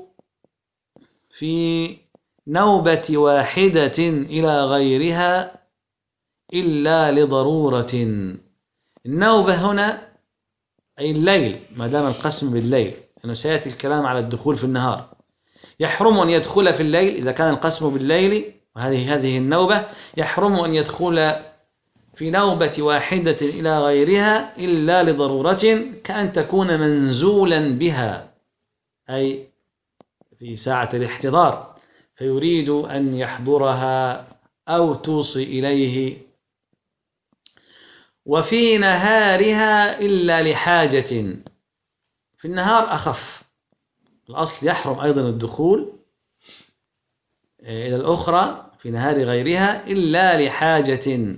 في نوبة واحدة إلى غيرها إلا لضرورة. النوبة هنا أي الليل، ما دام القسم بالليل، لأنه سيأتي الكلام على الدخول في النهار. يحرم أن يدخل في الليل إذا كان القسم بالليل، وهذه هذه النوبة يحرم أن يدخل في نوبة واحدة إلى غيرها إلا لضرورة، كأن تكون منزولا بها أي في ساعة الاحتضار فيريد أن يحضرها أو توصي إليه. وفي نهارها إلا لحاجة، في النهار أخف، الأصل يحرم أيضا الدخول إلى الأخرى في نهار غيرها إلا لحاجة،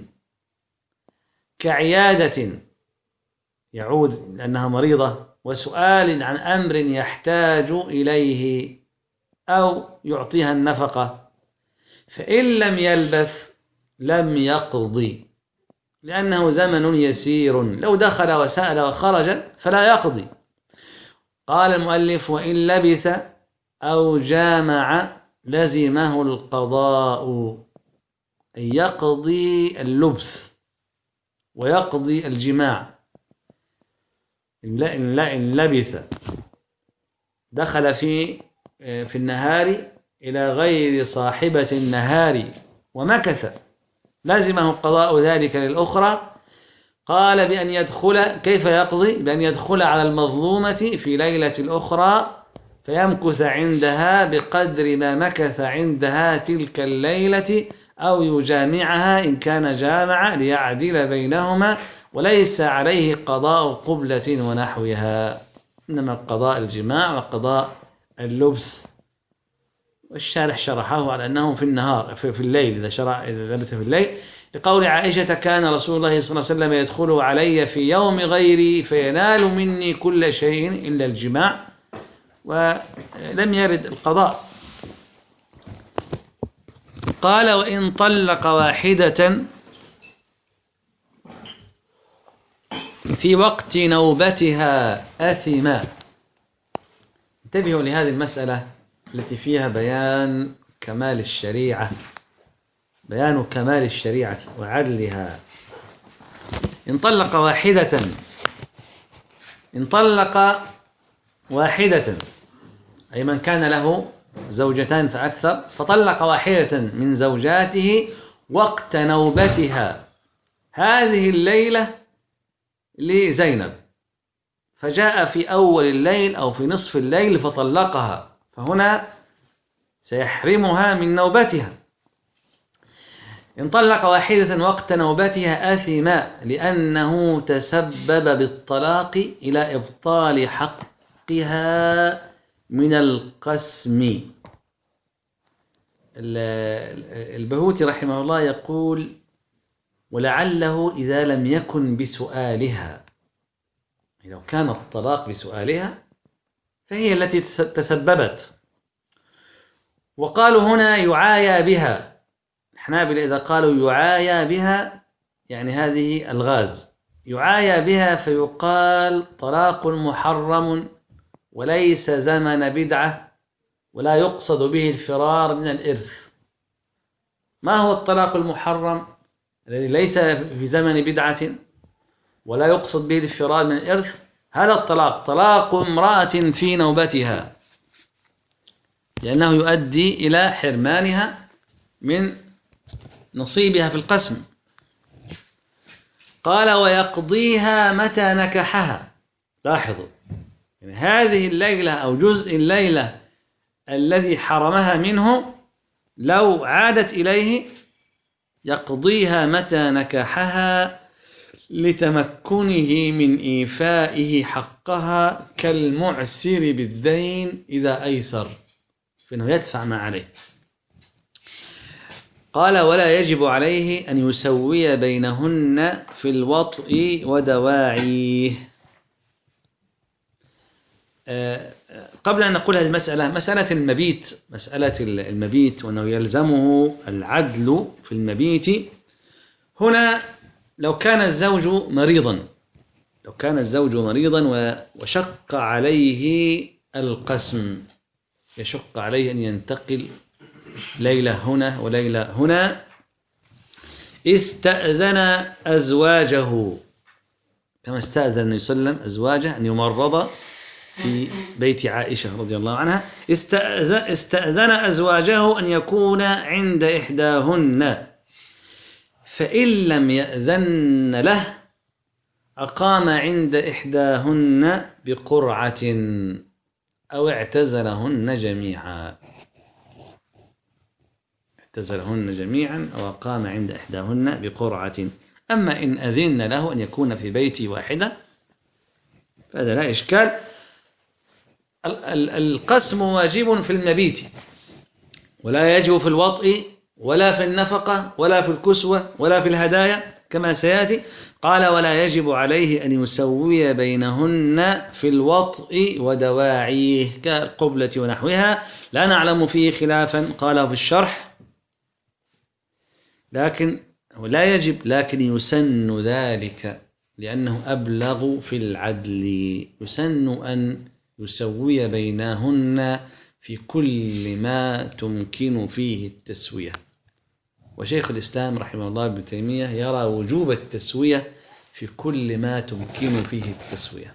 كعيادة يعود لأنها مريضة، وسؤال عن أمر يحتاج إليه، أو يعطيها النفقة. فإن لم يلبث لم يقضي، لأنه زمن يسير، لو دخل وسأل وخرج فلا يقضي. قال المؤلف وإن لبث أو جامع لزمه القضاء، أي يقضي اللبث ويقضي الجماع. إن لبث دخل في في النهار إلى غير صاحبة النهار ومكث لازمه قضاء ذلك للأخرى. قال بأن يدخل، كيف يقضي؟ بأن يدخل على المظلومة في ليلة الأخرى فيمكث عندها بقدر ما مكث عندها تلك الليلة، أو يجامعها إن كان جامع ليعدل بينهما، وليس عليه قضاء قبلة ونحوها، إنما قضاء الجماع وقضاء اللبس. والشارح شرحه على أنه في النهار في, في الليل إذا شرع إذا لبث في الليل، لقول عائشة كان رسول الله صلى الله عليه وسلم يدخل علي في يوم غيري فينال مني كل شيء إلا الجماع، ولم يرد القضاء. قال وإن طلق واحدة في وقت نوبتها أثما. انتبهوا لهذه المسألة التي فيها بيان كمال الشريعة، بيان كمال الشريعة وعدلها. إن طلق واحدة، إن طلق واحدة أي من كان له زوجتان فأكثر، فطلق واحدة من زوجاته وقت نوبتها هذه الليلة لزينب، فجاء في أول الليل أو في نصف الليل فطلقها، فهنا سيحرمها من نوبتها. إن طلق واحدة وقت نوبتها أثم لأنه تسبب بالطلاق إلى إبطال حقها من القسم. البهوتي رحمه الله يقول: ولعله إذا لم يكن بسؤالها، لو كان الطلاق بسؤالها فهي التي تسببت. وقالوا هنا يعايا بها، الحنابلة إذا قالوا يعايا بها يعني هذه الغاز، يعايا بها فيقال طلاق محرم وليس زمن بدعة ولا يقصد به الفرار من الإرث. ما هو الطلاق المحرم الذي ليس في زمن بدعة ولا يقصد به الفرار من الإرث؟ هذا الطلاق طلاق امرأة في نوبتها، لأنه يؤدي إلى حرمانها من نصيبها في القسم. قال: ويقضيها متى نكحها. لاحظوا، يعني هذه الليلة أو جزء الليلة الذي حرمها منه لو عادت إليه يقضيها متى نكحها لتمكنه من إيفائه حقها كالمعسر بالدين إذا أيسر، فإنه يدفع ما عليه. قال: ولا يجب عليه أن يسوي بينهن في الوطء ودواعيه. قبل أن نقول هذه المسألة، مسألة المبيت، مسألة المبيت وأنه يلزمه العدل في المبيت. هنا لو كان الزوج مريضا، لو كان الزوج مريضا وشق عليه القسم، يشق عليه أن ينتقل ليلة هنا وليلة هنا، استأذن أزواجه كما استأذن النبي صلى الله عليه وسلم أزواجه أن يمرض في بيت عائشة رضي الله عنها. استأذن أزواجه أن يكون عند إحداهن، فإن لم يأذن له أقام عند إحداهن بقرعة أو اعتزلهن جميعا، اعتزلهن جميعا أو أقام عند إحداهن بقرعة. أما إن أذن له أن يكون في بيت واحدة فهذا لا إشكال. القسم واجب في المبيت ولا يجب في الوطء ولا في النفقة ولا في الكسوة ولا في الهدايا كما سيأتي. قال: ولا يجب عليه أن يسوي بينهن في الوطء ودواعيه كالقبلة ونحوها، لا نعلم فيه خلافا قاله في الشرح، لكن لا يجب لكن يسن ذلك لأنه أبلغ في العدل. يسن أن يسوي بينهن في كل ما تمكن فيه التسوية. وشيخ الإسلام رحمه الله ابن تيمية يرى وجوب التسوية في كل ما تمكن فيه التسوية.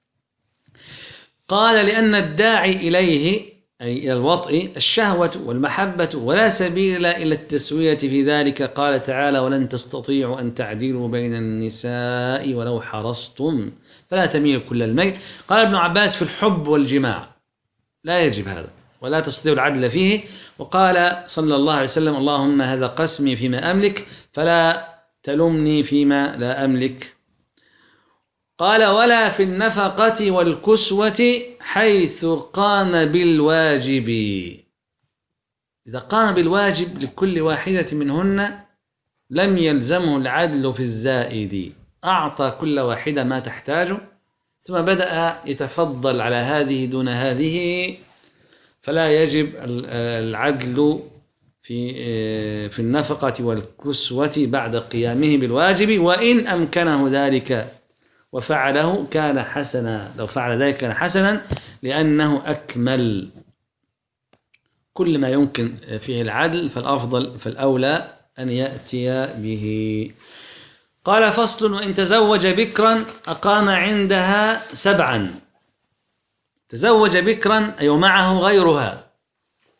قال: لأن الداعي إليه أي إلى الوطء الشهوة والمحبة، ولا سبيل إلى التسوية في ذلك. قال تعالى: ولن تستطيعوا أن تعدلوا بين النساء ولو حرصتم فلا تميل كل الميل. قال ابن عباس: في الحب والجماع لا يجب هذا ولا تستطيع العدل فيه. وقال صلى الله عليه وسلم: اللهم هذا قسمي فيما أملك فلا تلمني فيما لا أملك. قال: ولا في النفقة والكسوة حيث قام بالواجب. إذا قام بالواجب لكل واحدة منهن لم يلزمه العدل في الزائد، أعطى كل واحدة ما تحتاجه ثم بدأ يتفضل على هذه دون هذه، فلا يجب العدل في في النفقة والكسوة بعد قيامه بالواجب. وإن أمكنه ذلك وفعله كان حسنا، لو فعل ذلك كان حسنا لأنه أكمل. كل ما يمكن فيه العدل فالأفضل فالأولى أن يأتي به. قال: فصل: وإن تزوج بكرا أقام عندها سبعا. تزوج بكرا أي معه غيرها،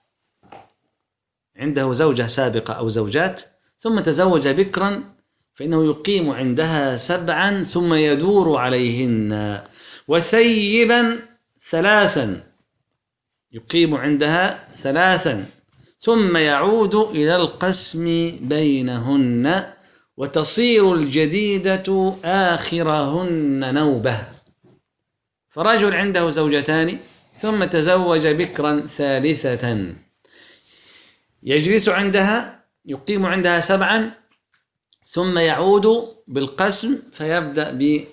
عنده زوجة سابقة أو زوجات ثم تزوج بكرا فإنه يقيم عندها سبعا ثم يدور عليهن، وثيبا ثلاثا يقيم عندها ثلاثا ثم يعود إلى القسم بينهن، وتصير الجديدة آخرهن نوبة. فرجل عنده زوجتان ثم تزوج بكرا ثالثة، يجلس عندها يقيم عندها سبعا ثم يعود بالقسم فيبدأ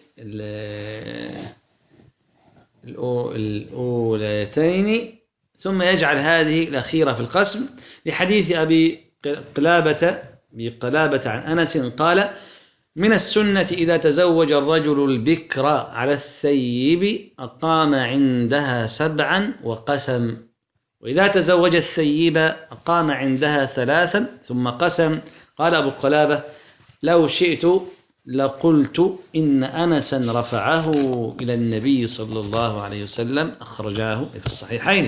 بالأولتين ثم يجعل هذه الأخيرة في القسم، لحديث أبي قلابة بقلابة عن أنس قال: من السنة إذا تزوج الرجل البكر على الثيب أقام عندها سبعا وقسم، وإذا تزوج الثيب أقام عندها ثلاثا ثم قسم. قال أبو قلابة: لو شئت لقلت إن أنسا رفعه إلى النبي صلى الله عليه وسلم، أخرجاه في الصحيحين.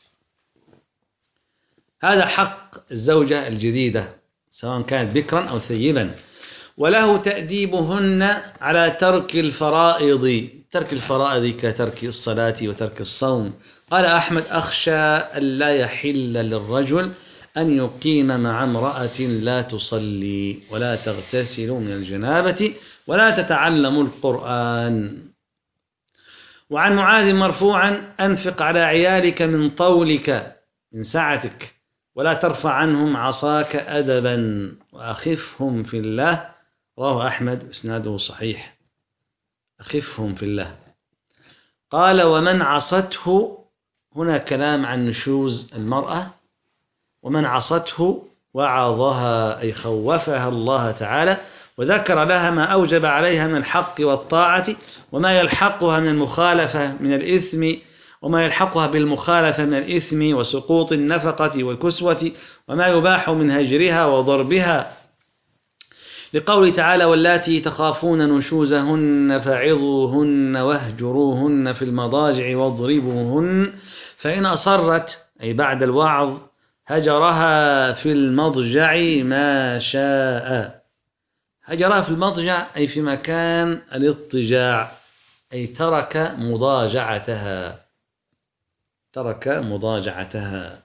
هذا حق الزوجة الجديدة سواء كانت بكرا أو ثيبا، وله تأديبهن على ترك الفرائض، ترك الفرائض كترك الصلاة وترك الصوم. قال أحمد: أخشى أن لا يحل للرجل أن يقيم مع امرأة لا تصلي ولا تغتسل من الجنابة ولا تتعلم القرآن. وعن معاذ مرفوعا: أنفق على عيالك من طولك من سعتك ولا ترفع عنهم عصاك أدبا وأخفهم في الله. رواه أحمد، إسناده صحيح. أخفهم في الله. قال: ومن عصته، هنا كلام عن نشوز المرأة، ومن عصته وعظها أي خوفها الله تعالى وذكر لها ما أوجب عليها من الحق والطاعة وما يلحقها من المخالفة من الإثم وما يلحقها بالمخالفة من الإثم وسقوط النفقة والكسوة وما يباح من هجرها وضربها، لقوله تعالى: واللاتي تخافون نشوزهن فعظوهن واهجروهن في المضاجع واضربوهن فإن أصرت أي بعد الوعظ هجرها في المضجع ما شاء. هجرها في المضجع أي في مكان الاضطجاع، أي ترك مضاجعتها ترك مضاجعتها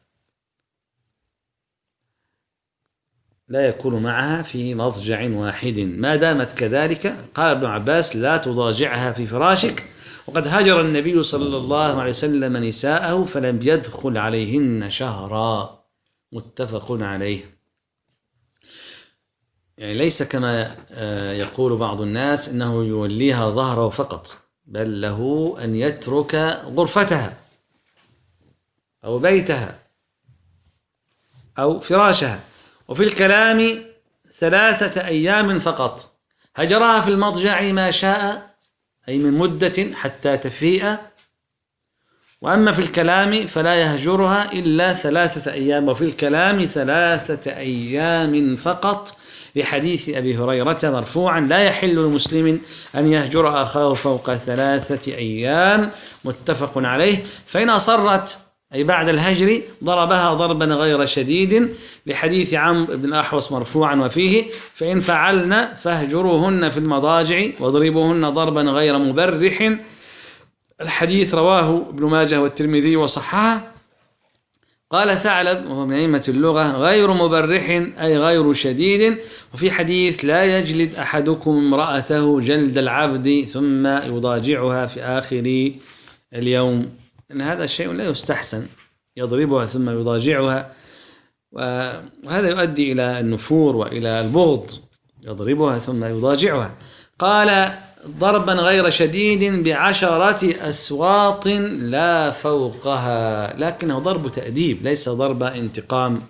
لا يكون معها في مضجع واحد ما دامت كذلك. قال ابن عباس: لا تضاجعها في فراشك. وقد هجر النبي صلى الله عليه وسلم نساءه فلم يدخل عليهن شهرا، متفق عليه. يعني ليس كما يقول بعض الناس إنه يوليها ظهره فقط، بل له أن يترك غرفتها أو بيتها أو فراشها. وفي الكلام ثلاثة أيام فقط. هجرها في المضجع ما شاء أي من مدة حتى تفيء، وأما في الكلام فلا يهجرها إلا ثلاثة أيام. وفي الكلام ثلاثة أيام فقط، لحديث أبي هريرة مرفوعا: لا يحل لمسلم أن يهجر أخاه فوق ثلاثة أيام، متفق عليه. فإن أصرت أي بعد الهجر ضربها ضربا غير شديد، لحديث عمرو بن الأحوص مرفوعا وفيه: فإن فعلن فاهجروهن في المضاجع واضربوهن ضربا غير مبرح. الحديث رواه ابن ماجه والترمذي وصححه. قال ثعلب وهو من أئمة اللغة: غير مبرح أي غير شديد. وفي حديث: لا يجلد أحدكم امرأته جلد العبد ثم يضاجعها في آخر اليوم، إن هذا شيء لا يستحسن، يضربها ثم يضاجعها، وهذا يؤدي إلى النفور وإلى البغض، يضربها ثم يضاجعها. قال: ضربا غير شديد بعشرة أسواط لا فوقها، لكنه ضرب تأديب ليس ضرب انتقام.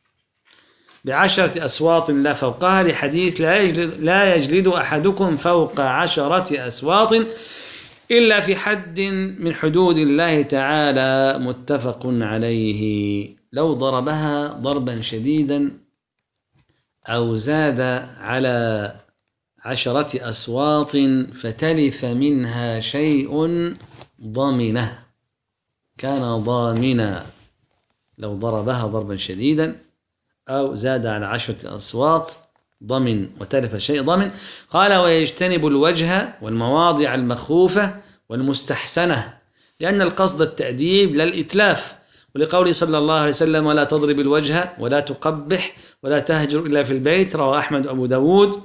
بعشرة أسواط لا فوقها، لحديث: لا يجلد, لا يجلد أحدكم فوق عشرة أسواط إلا في حد من حدود الله تعالى، متفق عليه. لو ضربها ضربا شديدا أو زاد على عشرة أسواط فتلف منها شيء ضمنه، كان ضامنا. لو ضربها ضربا شديدا أو زاد على عشرة أصوات ضمن وتلف شيء ضمن. قال ويجتنب الوجه والمواضع المخوفة والمستحسنة، لأن القصد التأديب لا الإتلاف، ولقوله صلى الله عليه وسلم ولا تضرب الوجه ولا تقبح ولا تهجر إلا في البيت، رواه أحمد وأبو داود.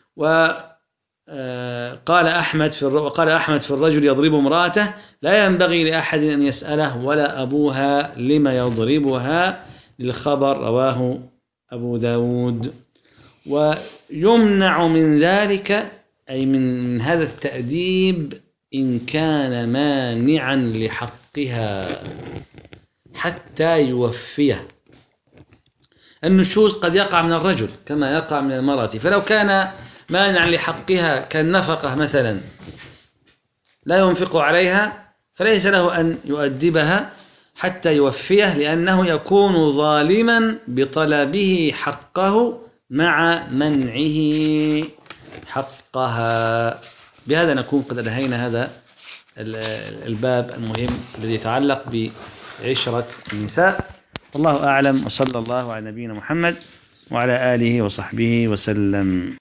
وقال أحمد في وقال أحمد في الرجل يضرب امرأته لا ينبغي لأحد أن يسأله ولا أبوها لما يضربها، للخبر، رواه أبو داود. ويمنع من ذلك أي من هذا التأديب إن كان مانعا لحقها حتى يوفيه. النشوز قد يقع من الرجل كما يقع من المرأة، فلو كان مانعا لحقها كالنفقة مثلا لا ينفق عليها فليس له أن يؤدبها حتى يوفيه، لأنه يكون ظالما بطلبه حقه مع منعه حقها. بهذا نكون قد انهينا هذا الباب المهم الذي يتعلق بعشرة النساء. والله أعلم، وصلى الله على نبينا محمد وعلى آله وصحبه وسلم.